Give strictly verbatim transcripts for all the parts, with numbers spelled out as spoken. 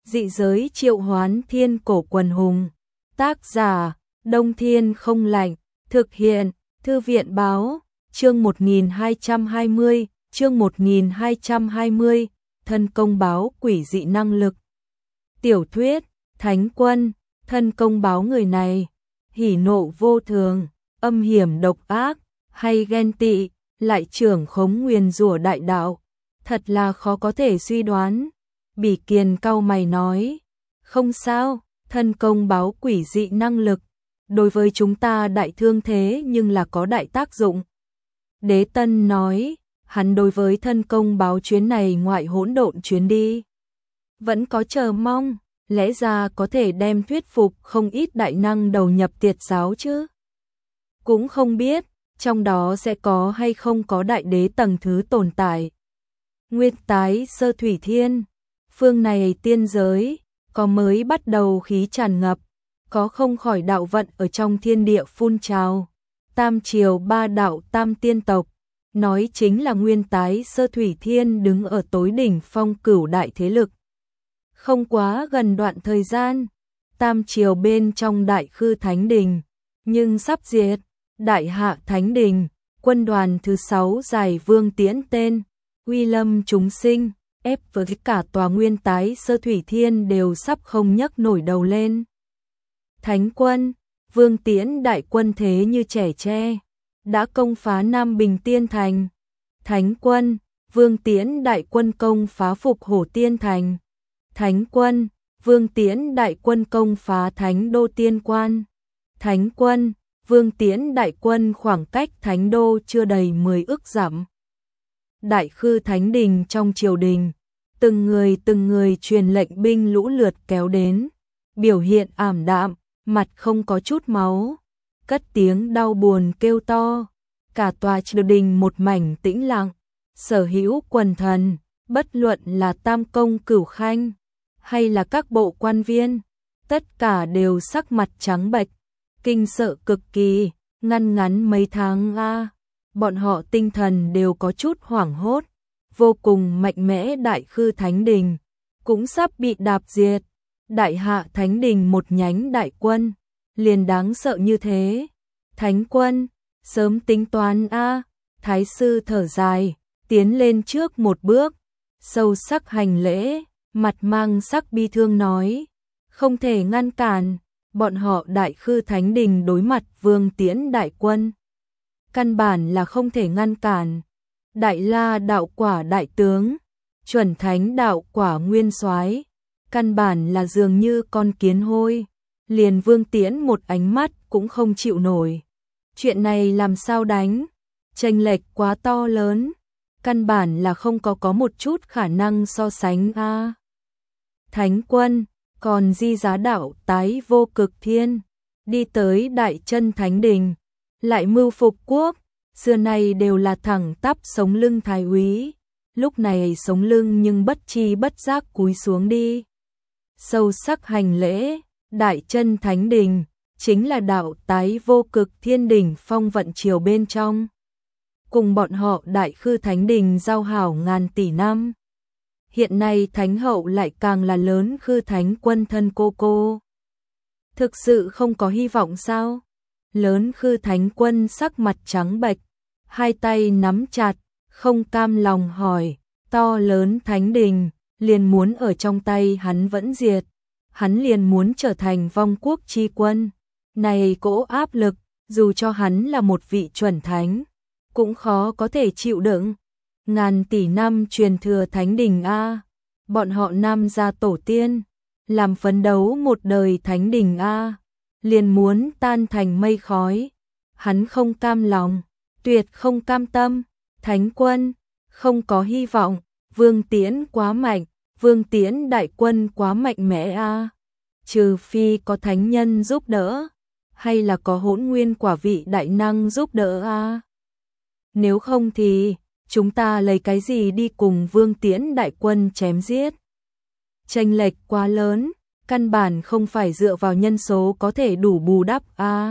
Dị giới triệu hoán thiên cổ quần hùng. Tác giả, Đông Thiên không lạnh. Thực hiện, Thư viện báo, chương một nghìn hai trăm hai mươi, chương một nghìn hai trăm hai mươi, thân công báo quỷ dị năng lực. Tiểu thuyết, Thánh Quân, thân công báo người này, hỉ nộ vô thường, âm hiểm độc ác, hay ghen tị, lại trưởng khống nguyền rủa đại đạo. Thật là khó có thể suy đoán. Bỉ Kiền cau mày nói, không sao, thân công báo quỷ dị năng lực, đối với chúng ta đại thương thế nhưng là có đại tác dụng. Đế Tân nói, hắn đối với thân công báo chuyến này ngoại hỗn độn chuyến đi vẫn có chờ mong, lẽ ra có thể đem thuyết phục không ít đại năng đầu nhập Tiệt giáo chứ. Cũng không biết, trong đó sẽ có hay không có đại đế tầng thứ tồn tại. Nguyên tái sơ thủy thiên, phương này tiên giới, có mới bắt đầu khí tràn ngập, có không khỏi đạo vận ở trong thiên địa phun trào. Tam triều ba đạo tam tiên tộc, nói chính là nguyên tái sơ thủy thiên đứng ở tối đỉnh phong cửu đại thế lực. Không quá gần đoạn thời gian, tam triều bên trong đại khư thánh đình, nhưng sắp diệt, đại hạ thánh đình, quân đoàn thứ sáu giải vương tiễn tên, uy lâm chúng sinh, ép với cả tòa nguyên tái sơ thủy thiên đều sắp không nhấc nổi đầu lên. Thánh quân, vương tiễn đại quân thế như trẻ tre, đã công phá Nam Bình Tiên Thành. Thánh quân, vương tiễn đại quân công phá Phục Hổ Tiên Thành. Thánh quân, vương tiễn đại quân công phá Thánh Đô Tiên Quan. Thánh quân, vương tiễn đại quân khoảng cách Thánh Đô chưa đầy mười ức dặm. Đại khư thánh đình trong triều đình, từng người từng người truyền lệnh binh lũ lượt kéo đến, biểu hiện ảm đạm, mặt không có chút máu, cất tiếng đau buồn kêu to. Cả tòa triều đình một mảnh tĩnh lặng, sở hữu quần thần, bất luận là tam công cửu khanh, hay là các bộ quan viên, tất cả đều sắc mặt trắng bệch, kinh sợ cực kỳ. Ngăn ngắn mấy tháng a, bọn họ tinh thần đều có chút hoảng hốt, vô cùng mạnh mẽ đại khư thánh đình, cũng sắp bị đạp diệt. Đại hạ thánh đình một nhánh đại quân, liền đáng sợ như thế. Thánh quân, sớm tính toán a. Thái sư thở dài, tiến lên trước một bước, sâu sắc hành lễ, mặt mang sắc bi thương nói, không thể ngăn cản, bọn họ đại khư thánh đình đối mặt vương tiễn đại quân. Căn bản là không thể ngăn cản. Đại la đạo quả đại tướng, chuẩn thánh đạo quả nguyên soái, căn bản là dường như con kiến hôi, liền vương tiễn một ánh mắt cũng không chịu nổi. Chuyện này làm sao đánh, chênh lệch quá to lớn, căn bản là không có có một chút khả năng so sánh a. À. Thánh quân, còn di giá đạo tái vô cực thiên, đi tới đại chân thánh đình, lại mưu phục quốc, xưa nay đều là thẳng tắp sống lưng thái úy, lúc này sống lưng nhưng bất chi bất giác cúi xuống đi. Sâu sắc hành lễ, đại chân thánh đình, chính là đạo tái vô cực thiên đỉnh phong vận triều bên trong. Cùng bọn họ đại khư thánh đình giao hảo ngàn tỷ năm. Hiện nay thánh hậu lại càng là lớn khư thánh quân thân cô cô. Thực sự không có hy vọng sao? Lớn khư thánh quân sắc mặt trắng bệch, hai tay nắm chặt, không cam lòng hỏi, to lớn thánh đình, liền muốn ở trong tay hắn vẫn diệt, hắn liền muốn trở thành vong quốc chi quân. Này cỗ áp lực, dù cho hắn là một vị chuẩn thánh, cũng khó có thể chịu đựng. Ngàn tỷ năm truyền thừa thánh đình a, bọn họ nam gia tổ tiên, làm phấn đấu một đời thánh đình a, liền muốn tan thành mây khói. Hắn không cam lòng, tuyệt không cam tâm. Thánh quân, không có hy vọng, vương tiễn quá mạnh, vương tiễn đại quân quá mạnh mẽ a. Trừ phi có thánh nhân giúp đỡ, hay là có hỗn nguyên quả vị đại năng giúp đỡ a. Nếu không thì chúng ta lấy cái gì đi cùng vương tiễn đại quân chém giết? Chênh lệch quá lớn, căn bản không phải dựa vào nhân số có thể đủ bù đắp a.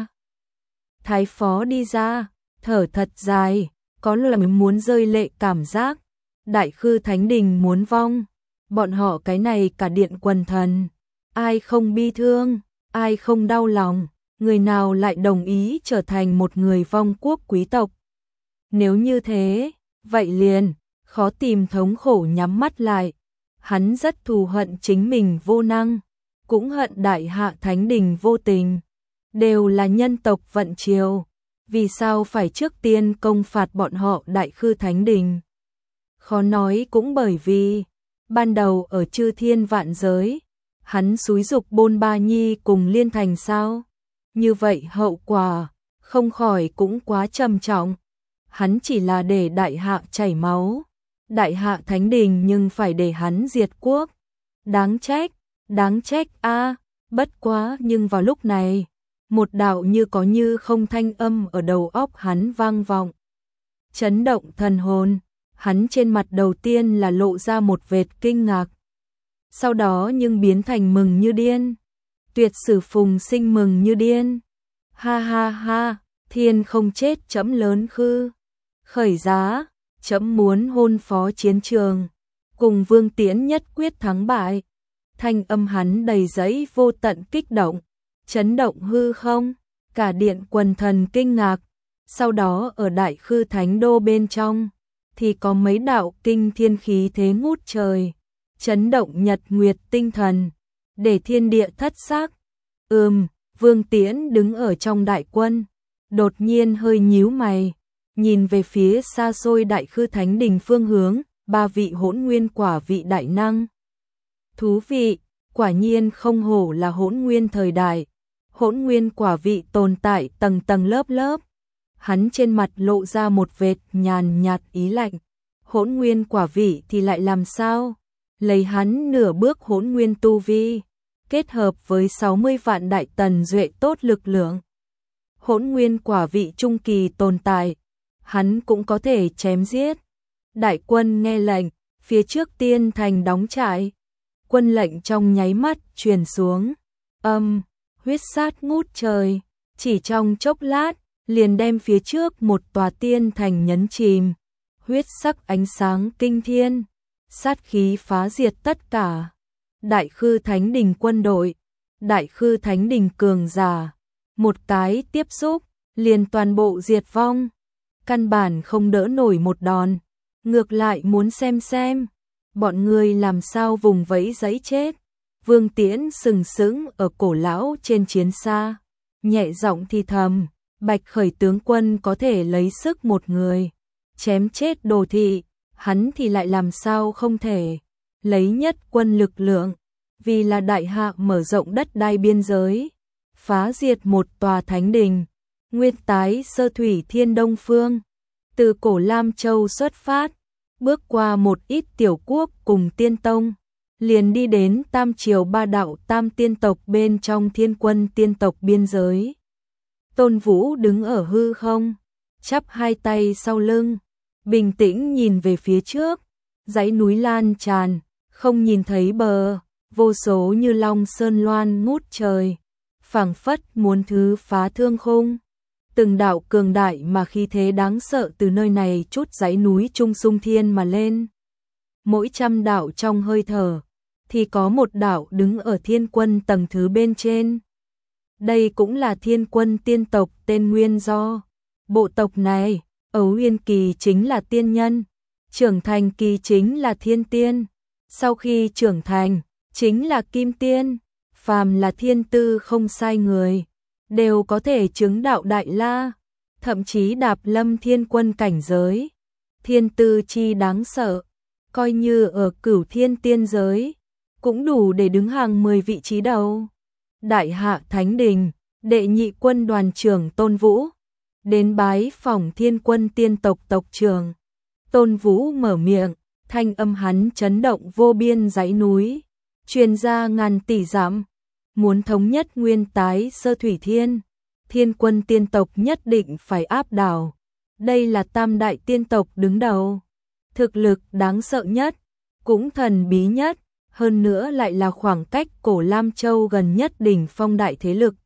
Thái phó đi ra, thở thật dài, có là muốn rơi lệ cảm giác. Đại khư thánh đình muốn vong, bọn họ cái này cả điện quần thần, ai không bi thương, ai không đau lòng, người nào lại đồng ý trở thành một người vong quốc quý tộc. Nếu như thế, vậy liền, khó tìm thống khổ nhắm mắt lại. Hắn rất thù hận chính mình vô năng, cũng hận đại hạ thánh đình vô tình. Đều là nhân tộc vận triều, vì sao phải trước tiên công phạt bọn họ đại khư thánh đình? Khó nói cũng bởi vì, ban đầu ở chư thiên vạn giới, hắn xúi dục Bôn Ba Nhi cùng liên thành sao? Như vậy hậu quả, không khỏi cũng quá trầm trọng. Hắn chỉ là để đại hạ chảy máu, đại hạ thánh đình nhưng phải để hắn diệt quốc. Đáng trách, đáng trách a, bất quá nhưng vào lúc này, một đạo như có như không thanh âm ở đầu óc hắn vang vọng. Chấn động thần hồn, hắn trên mặt đầu tiên là lộ ra một vệt kinh ngạc. Sau đó nhưng biến thành mừng như điên. Tuyệt sử phùng sinh mừng như điên. Ha ha ha, thiên không chết chấm lớn khư. Khởi giá, chấm muốn hôn phó chiến trường. Cùng Vương Tiễn nhất quyết thắng bại. Thanh âm hắn đầy giấy vô tận kích động. Chấn động hư không, cả điện quần thần kinh ngạc. Sau đó ở đại khư thánh đô bên trong, thì có mấy đạo kinh thiên khí thế ngút trời. Chấn động nhật nguyệt tinh thần, để thiên địa thất xác. Ừm, Vương Tiễn đứng ở trong đại quân, đột nhiên hơi nhíu mày, nhìn về phía xa xôi đại khư thánh đình phương hướng, ba vị hỗn nguyên quả vị đại năng. Thú vị, quả nhiên không hổ là hỗn nguyên thời đại. Hỗn nguyên quả vị tồn tại tầng tầng lớp lớp. Hắn trên mặt lộ ra một vệt nhàn nhạt ý lạnh. Hỗn nguyên quả vị thì lại làm sao? Lấy hắn nửa bước hỗn nguyên tu vi, kết hợp với sáu mươi vạn đại tần duệ tốt lực lượng. Hỗn nguyên quả vị trung kỳ tồn tại, hắn cũng có thể chém giết. Đại quân nghe lệnh, phía trước tiên thành đóng trại. Quân lệnh trong nháy mắt truyền xuống. Âm, huyết sát ngút trời, chỉ trong chốc lát, liền đem phía trước một tòa tiên thành nhấn chìm. Huyết sắc ánh sáng kinh thiên, sát khí phá diệt tất cả. Đại khư thánh đình quân đội, đại khư thánh đình cường giả, một cái tiếp xúc, liền toàn bộ diệt vong. Căn bản không đỡ nổi một đòn, ngược lại muốn xem xem, bọn người làm sao vùng vẫy giấy chết. Vương Tiễn sừng sững ở cổ lão trên chiến xa, nhẹ giọng thì thầm, Bạch Khởi tướng quân có thể lấy sức một người, chém chết Đồ Thị, hắn thì lại làm sao không thể, lấy nhất quân lực lượng, vì là đại hạ mở rộng đất đai biên giới, phá diệt một tòa thánh đình, nguyên tái sơ thủy thiên đông phương, từ cổ Lam Châu xuất phát, bước qua một ít tiểu quốc cùng tiên tông, liền đi đến tam triều ba đạo tam tiên tộc bên trong thiên quân tiên tộc biên giới. Tôn Vũ đứng ở hư không, chắp hai tay sau lưng, bình tĩnh nhìn về phía trước, dãy núi lan tràn, không nhìn thấy bờ, vô số như long sơn loan ngút trời, phảng phất muốn thứ phá thương khung. Từng đạo cường đại mà khí thế đáng sợ từ nơi này chút dãy núi trung sung thiên mà lên. Mỗi trăm đạo trong hơi thở, thì có một đạo đứng ở thiên quân tầng thứ bên trên. Đây cũng là thiên quân tiên tộc tên nguyên do. Bộ tộc này, Ấu Uyên kỳ chính là tiên nhân, trưởng thành kỳ chính là thiên tiên, sau khi trưởng thành, chính là kim tiên, phàm là thiên tư không sai người, đều có thể chứng đạo đại la, thậm chí đạp lâm thiên quân cảnh giới. Thiên tư chi đáng sợ, coi như ở cửu thiên tiên giới, cũng đủ để đứng hàng mười vị trí đầu. Đại hạ thánh đình, đệ nhị quân đoàn trưởng Tôn Vũ, đến bái phỏng thiên quân tiên tộc tộc trưởng. Tôn Vũ mở miệng, thanh âm hắn chấn động vô biên dãy núi, truyền ra ngàn tỷ dặm, muốn thống nhất nguyên tái sơ thủy thiên, thiên quân tiên tộc nhất định phải áp đảo. Đây là tam đại tiên tộc đứng đầu, thực lực đáng sợ nhất, cũng thần bí nhất, hơn nữa lại là khoảng cách cổ Lam Châu gần nhất đỉnh phong đại thế lực.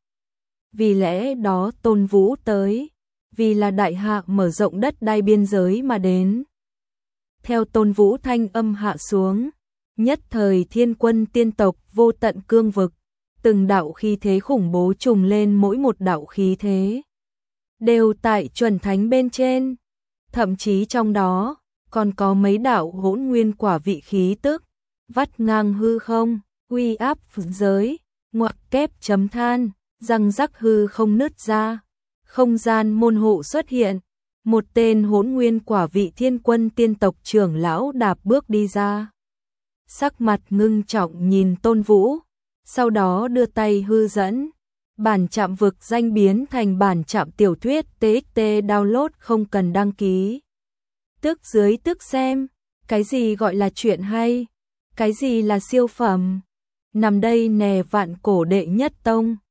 Vì lẽ đó Tôn Vũ tới, vì là đại hạ mở rộng đất đai biên giới mà đến. Theo Tôn Vũ thanh âm hạ xuống, Nhất thời thiên quân tiên tộc vô tận cương vực, từng đạo khí thế khủng bố trùng lên, mỗi một đạo khí thế đều tại chuẩn thánh bên trên, thậm chí trong đó còn có mấy đạo hỗn nguyên quả vị khí tức, vắt ngang hư không, uy áp giới, ngoặc kép chấm than, răng rắc hư không nứt ra, không gian môn hộ xuất hiện, một tên hỗn nguyên quả vị thiên quân tiên tộc trưởng lão đạp bước đi ra. Sắc mặt ngưng trọng nhìn Tôn Vũ, sau đó đưa tay hư dẫn, bản trạm vực danh biến thành bản trạm tiểu thuyết tê ích tê download không cần đăng ký. Tức dưới tức xem, cái gì gọi là chuyện hay, cái gì là siêu phẩm. Nằm đây nè vạn cổ đệ nhất tông.